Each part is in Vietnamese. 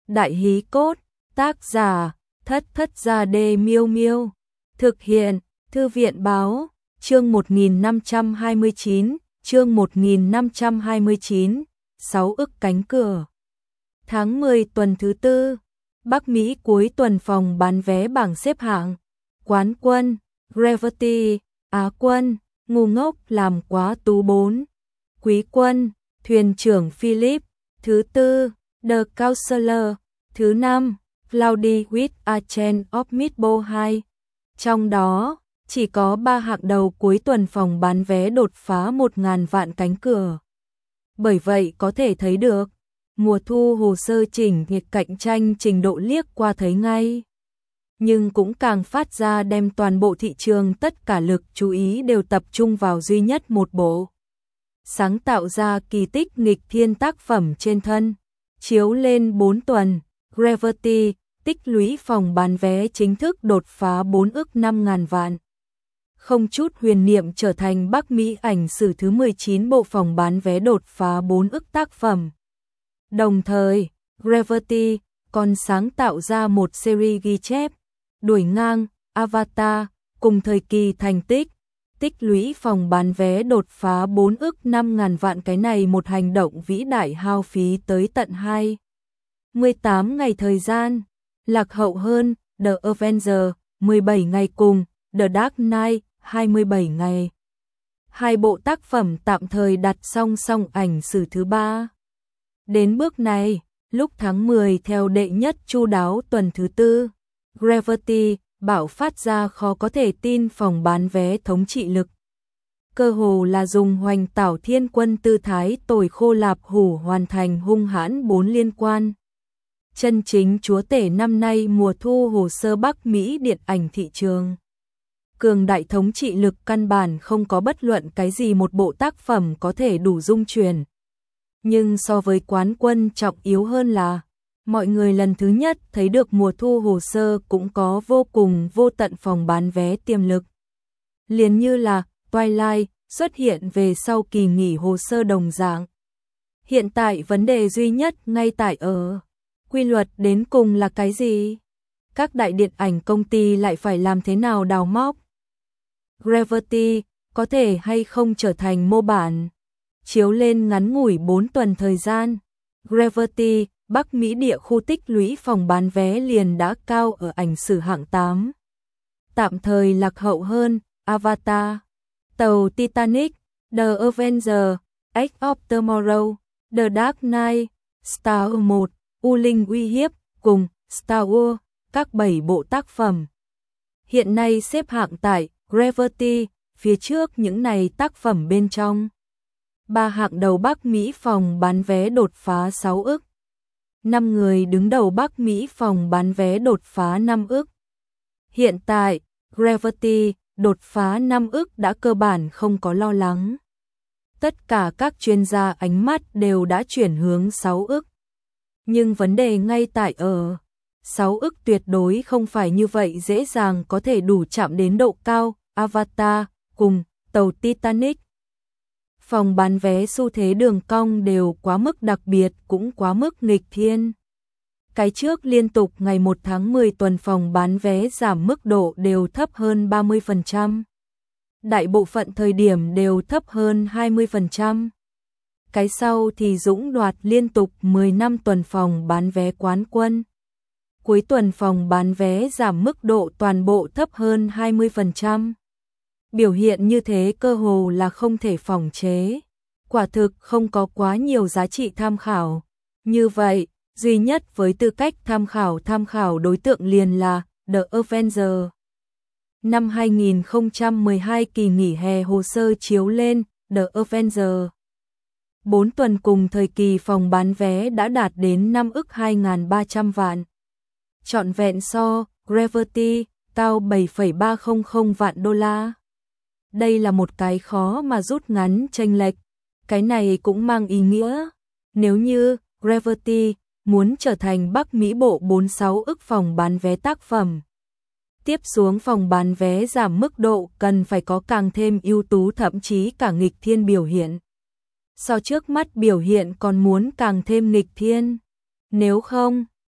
Đại hí cốt, tác giả, Thất Gia Đê Miêu Miêu. Thực hiện, Thư viện báo, chương 1529, chương 1529, 6 ức cánh cửa. Tháng 10 tuần thứ tư, Bắc Mỹ cuối tuần phòng bán vé bảng xếp hạng. Quán quân, Gravity, Á quân, ngu ngốc làm quá tú 4. Quý quân, thuyền trưởng Philip, thứ tư, The Counselor, thứ 5, Cloudy with a Chance of Meatball 2. Trong đó, chỉ có 3 hạng đầu cuối tuần phòng bán vé đột phá 1.000 vạn cánh cửa. Bởi vậy có thể thấy được, mùa thu hồ sơ chỉnh nhiệt cạnh tranh trình độ liếc qua thấy ngay. Nhưng cũng càng phát ra đem toàn bộ thị trường tất cả lực chú ý đều tập trung vào duy nhất một bộ. Sáng tạo ra kỳ tích nghịch thiên tác phẩm trên thân. Chiếu lên 4 tuần, Gravity, tích lũy phòng bán vé chính thức đột phá 4 ức 5.000 vạn. Không chút huyền niệm trở thành Bắc Mỹ ảnh sử thứ 19 bộ phòng bán vé đột phá 4 ức tác phẩm. Đồng thời, Gravity còn sáng tạo ra một series ghi chép, đuổi ngang Avatar cùng thời kỳ thành tích lũy phòng bán vé đột phá 4 ức 5.000 vạn. Cái này một hành động vĩ đại hao phí tới tận 18 ngày thời gian, lạc hậu hơn The Avengers 17 ngày cùng The Dark Knight 27 ngày. Hai bộ tác phẩm tạm thời đặt song song ảnh sử thứ 3. Đến bước này, lúc tháng 10 theo đệ nhất chu đáo tuần thứ tư, Gravity bạo phát ra khó có thể tin phòng bán vé thống trị lực. Cơ hồ là dùng hoành tảo thiên quân tư thái tồi khô lạp hủ hoàn thành hung hãn 4 liên quan. Chân chính chúa tể năm nay mùa thu hồ sơ Bắc Mỹ điện ảnh thị trường. Cường đại thống trị lực căn bản không có bất luận cái gì một bộ tác phẩm có thể đủ dung chuyển. Nhưng so với quán quân trọng yếu hơn là, mọi người lần thứ nhất thấy được mùa thu hồ sơ cũng có vô cùng vô tận phòng bán vé tiềm lực. Liền như là Twilight xuất hiện về sau kỳ nghỉ hồ sơ đồng dạng. Hiện tại vấn đề duy nhất ngay tại ở, quy luật đến cùng là cái gì? Các đại điện ảnh công ty lại phải làm thế nào đào móc? Gravity có thể hay không trở thành mô bản? Chiếu lên ngắn ngủi 4 tuần thời gian, Gravity, Bắc Mỹ địa khu tích lũy phòng bán vé liền đã cao ở ảnh sử hạng 8. Tạm thời lạc hậu hơn Avatar, tàu Titanic, The Avengers, Edge of Tomorrow, The Dark Knight, Star Wars 1, U Linh uy hiếp, cùng Star Wars, các 7 bộ tác phẩm. Hiện nay xếp hạng tại Gravity, phía trước những này tác phẩm bên trong. 3 hạng đầu Bắc Mỹ phòng bán vé đột phá 6 ức. 5 người đứng đầu Bắc Mỹ phòng bán vé đột phá 5 ức. Hiện tại, Gravity đột phá 5 ức đã cơ bản không có lo lắng. Tất cả các chuyên gia ánh mắt đều đã chuyển hướng 6 ức. Nhưng vấn đề ngay tại ở, 6 ức tuyệt đối không phải như vậy dễ dàng có thể đủ chạm đến độ cao Avatar cùng tàu Titanic. Phòng bán vé xu thế đường cong đều quá mức đặc biệt cũng quá mức nghịch thiên. Cái trước liên tục ngày 1 tháng 10 tuần phòng bán vé giảm mức độ đều thấp hơn 30%. Đại bộ phận thời điểm đều thấp hơn 20%. Cái sau thì dũng đoạt liên tục 10 năm tuần phòng bán vé quán quân. Cuối tuần phòng bán vé giảm mức độ toàn bộ thấp hơn 20%. Biểu hiện như thế cơ hồ là không thể phòng chế. Quả thực không có quá nhiều giá trị tham khảo. Như vậy, duy nhất với tư cách tham khảo đối tượng liền là The Avengers. Năm 2012 kỳ nghỉ hè hồ sơ chiếu lên The Avengers. 4 tuần cùng thời kỳ phòng bán vé đã đạt đến 5 ức 2.300 vạn. Trọn vẹn so, Gravity, cao 7,300 vạn đô la. Đây là một cái khó mà rút ngắn chênh lệch. Cái này cũng mang ý nghĩa, nếu như Gravity muốn trở thành Bắc Mỹ bộ 46 ức phòng bán vé tác phẩm. Tiếp xuống phòng bán vé giảm mức độ cần phải có càng thêm ưu tú thậm chí cả nghịch thiên biểu hiện. So trước mắt biểu hiện còn muốn càng thêm nghịch thiên. Nếu không,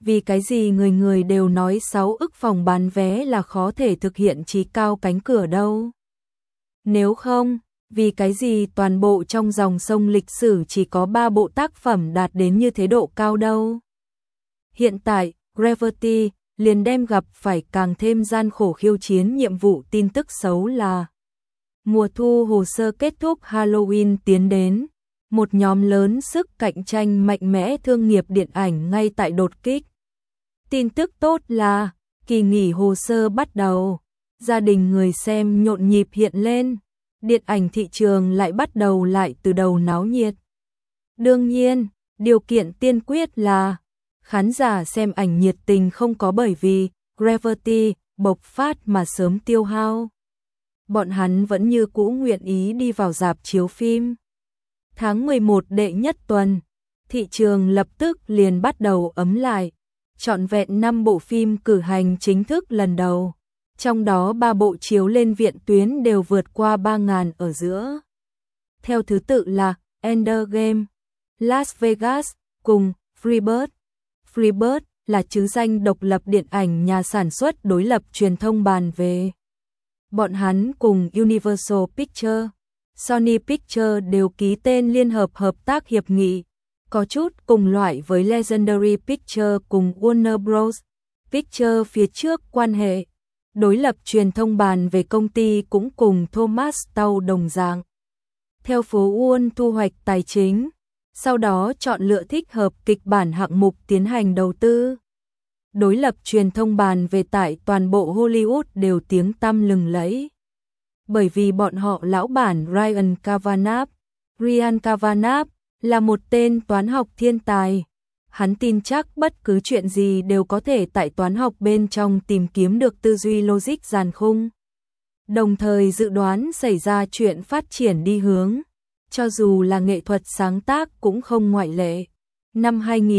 vì cái gì người người đều nói 6 ức phòng bán vé là khó thể thực hiện chí cao cánh cửa đâu. Nếu không, vì cái gì toàn bộ trong dòng sông lịch sử chỉ có 3 bộ tác phẩm đạt đến như thế độ cao đâu. Hiện tại, Gravity liền đem gặp phải càng thêm gian khổ khiêu chiến nhiệm vụ tin tức xấu là mùa thu hồ sơ kết thúc Halloween tiến đến, một nhóm lớn sức cạnh tranh mạnh mẽ thương nghiệp điện ảnh ngay tại đột kích. Tin tức tốt là kỳ nghỉ hồ sơ bắt đầu, gia đình người xem nhộn nhịp hiện lên, điện ảnh thị trường lại bắt đầu lại từ đầu náo nhiệt. Đương nhiên, điều kiện tiên quyết là khán giả xem ảnh nhiệt tình không có bởi vì Gravity bộc phát mà sớm tiêu hao. Bọn hắn vẫn như cũ nguyện ý đi vào rạp chiếu phim. Tháng 11 đệ nhất tuần, thị trường lập tức liền bắt đầu ấm lại. Trọn vẹn 5 bộ phim cử hành chính thức lần đầu. Trong đó 3 bộ chiếu lên viện tuyến đều vượt qua 3.000 ở giữa. Theo thứ tự là Endgame, Las Vegas cùng Freebird. Freebird là trứ danh độc lập điện ảnh nhà sản xuất đối lập truyền thông bàn về. Bọn hắn cùng Universal Pictures, Sony Pictures đều ký tên liên hợp tác hiệp nghị, có chút cùng loại với Legendary Pictures cùng Warner Bros. Pictures phía trước quan hệ. Đối lập truyền thông bàn về công ty cũng cùng Thomas Tau đồng dạng. Theo phố Wall thu hoạch tài chính, sau đó chọn lựa thích hợp kịch bản hạng mục tiến hành đầu tư. Đối lập truyền thông bàn về tại toàn bộ Hollywood đều tiếng tăm lừng lẫy. Bởi vì bọn họ lão bản Ryan Cavanagh là một tên toán học thiên tài. Hắn tin chắc bất cứ chuyện gì đều có thể tại toán học bên trong tìm kiếm được tư duy logic dàn khung. Đồng thời dự đoán xảy ra chuyện phát triển đi hướng, cho dù là nghệ thuật sáng tác cũng không ngoại lệ. Năm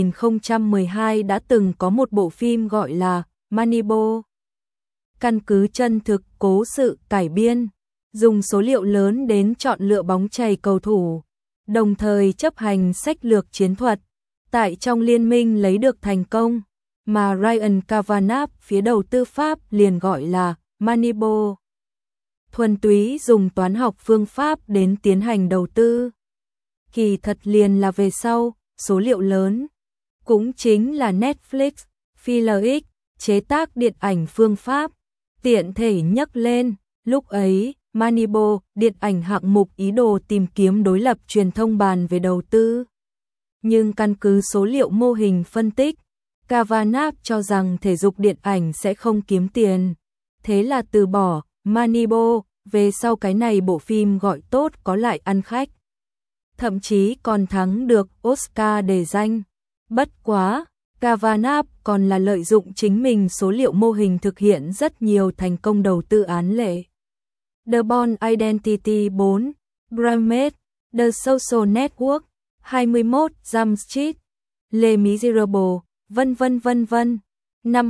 2012 đã từng có một bộ phim gọi là Moneyball. Căn cứ chân thực cố sự cải biên, dùng số liệu lớn đến chọn lựa bóng chày cầu thủ, đồng thời chấp hành sách lược chiến thuật. Tại trong liên minh lấy được thành công, mà Ryan Cavanagh phía đầu tư pháp liền gọi là Moneyball. Thuần túy dùng toán học phương pháp đến tiến hành đầu tư. Kỳ thật liền là về sau, số liệu lớn. Cũng chính là Netflix, Philips, chế tác điện ảnh phương pháp. Tiện thể nhắc lên, lúc ấy, Moneyball, điện ảnh hạng mục ý đồ tìm kiếm đối lập truyền thông bàn về đầu tư. Nhưng căn cứ số liệu mô hình phân tích, Cavanagh cho rằng thể dục điện ảnh sẽ không kiếm tiền. Thế là từ bỏ Moneyball, về sau cái này bộ phim gọi tốt có lại ăn khách. Thậm chí còn thắng được Oscar đề danh. Bất quá, Cavanagh còn là lợi dụng chính mình số liệu mô hình thực hiện rất nhiều thành công đầu tư án lệ. The Bourne Identity 4, Bramette, The Social Network, 21 Jump Street, Les Miserables, vân vân. Năm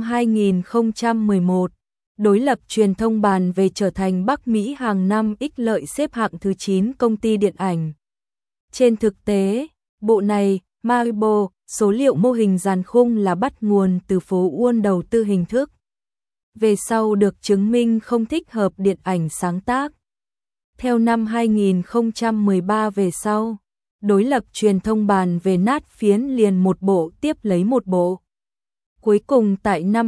2011, đối lập truyền thông bàn về trở thành Bắc Mỹ hàng năm ích lợi xếp hạng thứ 9 công ty điện ảnh. Trên thực tế, bộ này, Moneyball, số liệu mô hình dàn khung là bắt nguồn từ phố Wall đầu tư hình thức. Về sau được chứng minh không thích hợp điện ảnh sáng tác. Theo năm 2013 về sau, đối lập truyền thông bàn về nát phiến liền một bộ tiếp lấy một bộ. Cuối cùng tại năm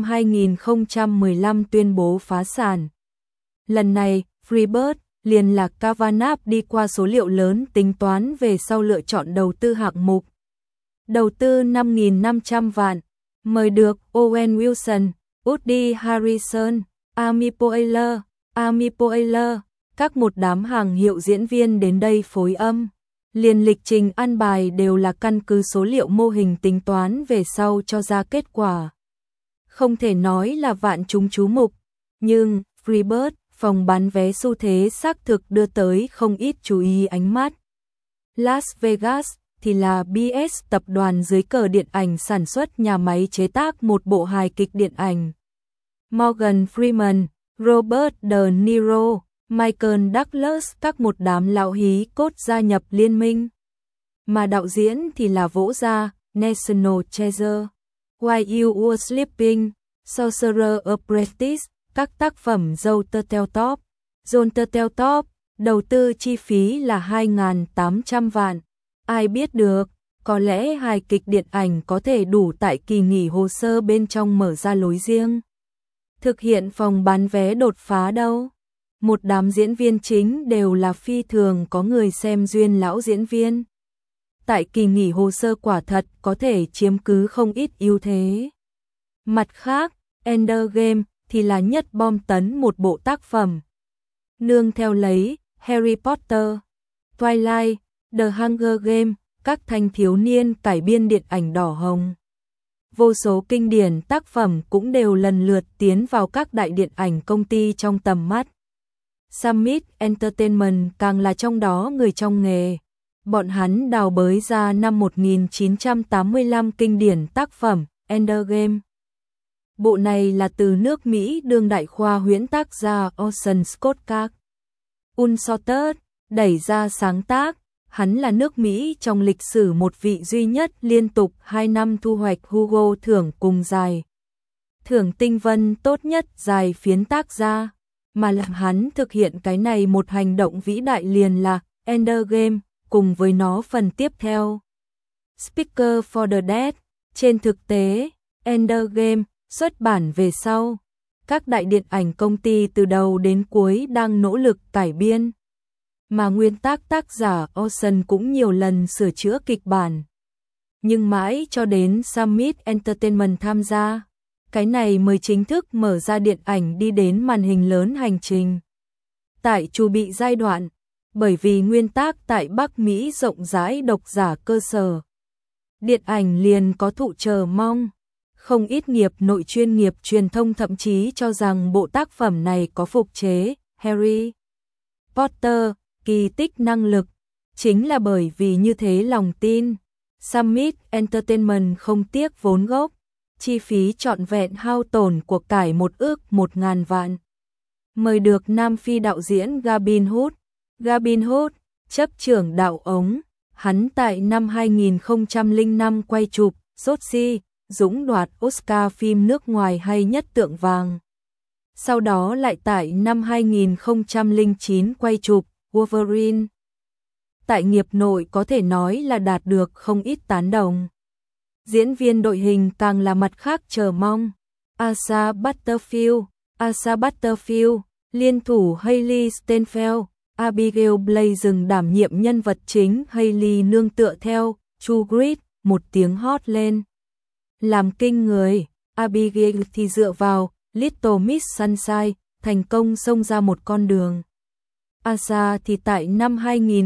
2015 tuyên bố phá sản. Lần này, Freebird liền là Cavanagh đi qua số liệu lớn tính toán về sau lựa chọn đầu tư hạng mục. Đầu tư 5.500 vạn, mời được Owen Wilson, Woody Harrelson, Amy Poehler, các một đám hàng hiệu diễn viên đến đây phối âm. Liền lịch trình ăn bài đều là căn cứ số liệu mô hình tính toán về sau cho ra kết quả. Không thể nói là vạn chúng chú mục, nhưng Freebird, phòng bán vé xu thế xác thực đưa tới không ít chú ý ánh mắt. Las Vegas thì là BS tập đoàn dưới cờ điện ảnh sản xuất nhà máy chế tác một bộ hài kịch điện ảnh. Morgan Freeman, Robert De Niro, Michael Douglas các một đám lão hí cốt gia nhập liên minh. Mà đạo diễn thì là vỗ gia, National Treasure. While You Were Sleeping, Sorcerer Apprentice, các tác phẩm John Turteltaub. John Turteltaub, đầu tư chi phí là 2.800 vạn. Ai biết được, có lẽ hài kịch điện ảnh có thể đủ tại kỳ nghỉ hồ sơ bên trong mở ra lối riêng. Thực hiện phòng bán vé đột phá đâu. Một đám diễn viên chính đều là phi thường có người xem duyên lão diễn viên. Tại kỳ nghỉ hồ sơ quả thật có thể chiếm cứ không ít ưu thế. Mặt khác, Endgame thì là nhất bom tấn một bộ tác phẩm. Nương theo lấy Harry Potter, Twilight, The Hunger Games, các thanh thiếu niên cải biên điện ảnh đỏ hồng. Vô số kinh điển tác phẩm cũng đều lần lượt tiến vào các đại điện ảnh công ty trong tầm mắt. Summit Entertainment càng là trong đó người trong nghề. Bọn hắn đào bới ra năm 1985 kinh điển tác phẩm Endgame. Bộ này là từ nước Mỹ đương đại khoa huyễn tác gia Orson Scott Card Unsorted đẩy ra sáng tác. Hắn là nước Mỹ trong lịch sử một vị duy nhất liên tục 2 năm thu hoạch Hugo thưởng cùng dài. Thưởng tinh vân tốt nhất dài phiến tác gia. Mà làm hắn thực hiện cái này một hành động vĩ đại liền là Endgame, cùng với nó phần tiếp theo. Speaker for the Dead. Trên thực tế, Endgame xuất bản về sau. Các đại điện ảnh công ty từ đầu đến cuối đang nỗ lực cải biên. Mà nguyên tác giả Orson cũng nhiều lần sửa chữa kịch bản. Nhưng mãi cho đến Summit Entertainment tham gia, cái này mới chính thức mở ra điện ảnh đi đến màn hình lớn hành trình. Tại chuẩn bị giai đoạn, bởi vì nguyên tác tại Bắc Mỹ rộng rãi độc giả cơ sở. Điện ảnh liền có thụ chờ mong. Không ít nghiệp nội chuyên nghiệp truyền thông thậm chí cho rằng bộ tác phẩm này có phục chế Harry Potter kỳ tích năng lực. Chính là bởi vì như thế lòng tin, Summit Entertainment không tiếc vốn gốc, chi phí trọn vẹn hao tổn của cải 1.000 vạn. Mời được Nam Phi đạo diễn Gavin Hood. Gavin Hood, chấp trưởng đạo ống, hắn tại năm 2005 quay chụp Sochi, dũng đoạt Oscar phim nước ngoài hay nhất tượng vàng. Sau đó lại tại năm 2009 quay chụp Wolverine. Tại nghiệp nội có thể nói là đạt được không ít tán đồng. Diễn viên đội hình càng là mặt khác chờ mong. Asa Butterfield, liên thủ Hailey Steinfeld, Abigail Breslin đảm nhiệm nhân vật chính. Hailey nương tựa theo True Grit một tiếng hót lên làm kinh người. Abigail thì dựa vào Little Miss Sunshine thành công xông ra một con đường. Asa thì tại năm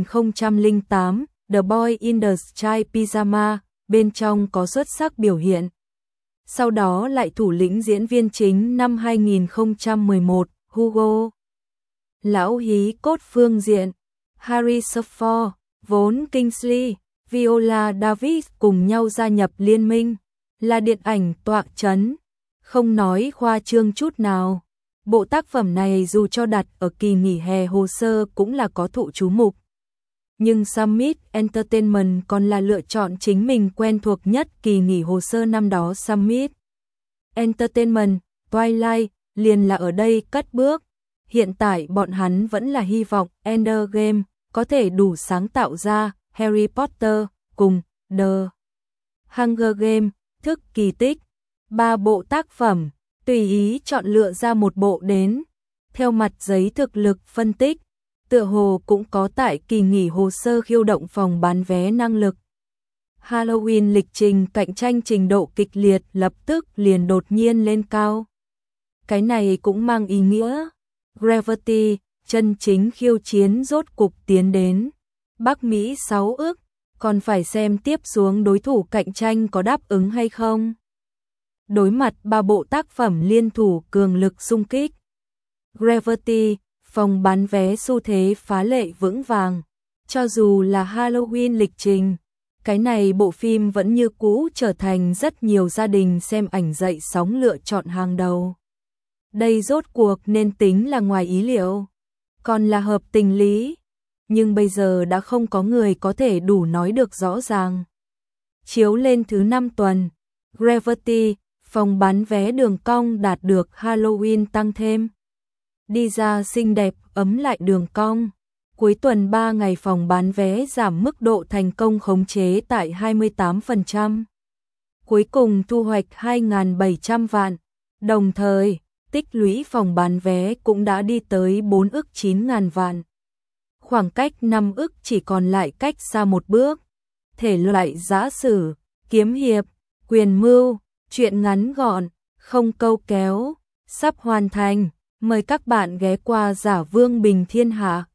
2008 The Boy in the Striped Pyjama bên trong có xuất sắc biểu hiện. Sau đó lại thủ lĩnh diễn viên chính năm 2011 Hugo. Lão hí cốt phương diện Harrison Ford, vốn Kingsley, Viola Davis cùng nhau gia nhập liên minh, là điện ảnh tọa chấn, không nói khoa trương chút nào. Bộ tác phẩm này dù cho đặt ở kỳ nghỉ hè hồ sơ cũng là có thụ chú mục. Nhưng Summit Entertainment còn là lựa chọn chính mình quen thuộc nhất kỳ nghỉ hồ sơ năm đó. Summit Entertainment, Twilight, liền là ở đây cất bước. Hiện tại bọn hắn vẫn là hy vọng Endgame có thể đủ sáng tạo ra Harry Potter cùng The Hunger Games, thức kỳ tích. 3 bộ tác phẩm, tùy ý chọn lựa ra một bộ đến. Theo mặt giấy thực lực phân tích, tựa hồ cũng có tại kỳ nghỉ hồ sơ khiêu động phòng bán vé năng lực. Halloween lịch trình cạnh tranh trình độ kịch liệt lập tức liền đột nhiên lên cao. Cái này cũng mang ý nghĩa Gravity, chân chính khiêu chiến rốt cục tiến đến. Bắc Mỹ 6 ước, còn phải xem tiếp xuống đối thủ cạnh tranh có đáp ứng hay không. Đối mặt 3 bộ tác phẩm liên thủ cường lực xung kích. Gravity, phòng bán vé xu thế phá lệ vững vàng. Cho dù là Halloween lịch trình, cái này bộ phim vẫn như cũ trở thành rất nhiều gia đình xem ảnh dậy sóng lựa chọn hàng đầu. Đây rốt cuộc nên tính là ngoài ý liệu, còn là hợp tình lý, nhưng bây giờ đã không có người có thể đủ nói được rõ ràng. Chiếu lên thứ 5 tuần, Gravity, phòng bán vé đường cong đạt được Halloween tăng thêm. Đi ra xinh đẹp, ấm lại đường cong. Cuối tuần 3 ngày phòng bán vé giảm mức độ thành công khống chế tại 28%. Cuối cùng thu hoạch 2.700 vạn. Đồng thời, tích lũy phòng bán vé cũng đã đi tới 4 ức 9.000 vạn. Khoảng cách 5 ức chỉ còn lại cách xa một bước. Thể loại giã sử, kiếm hiệp, quyền mưu, truyện ngắn gọn, không câu kéo, sắp hoàn thành. Mời các bạn ghé qua Giả Vương Bình Thiên Hạ.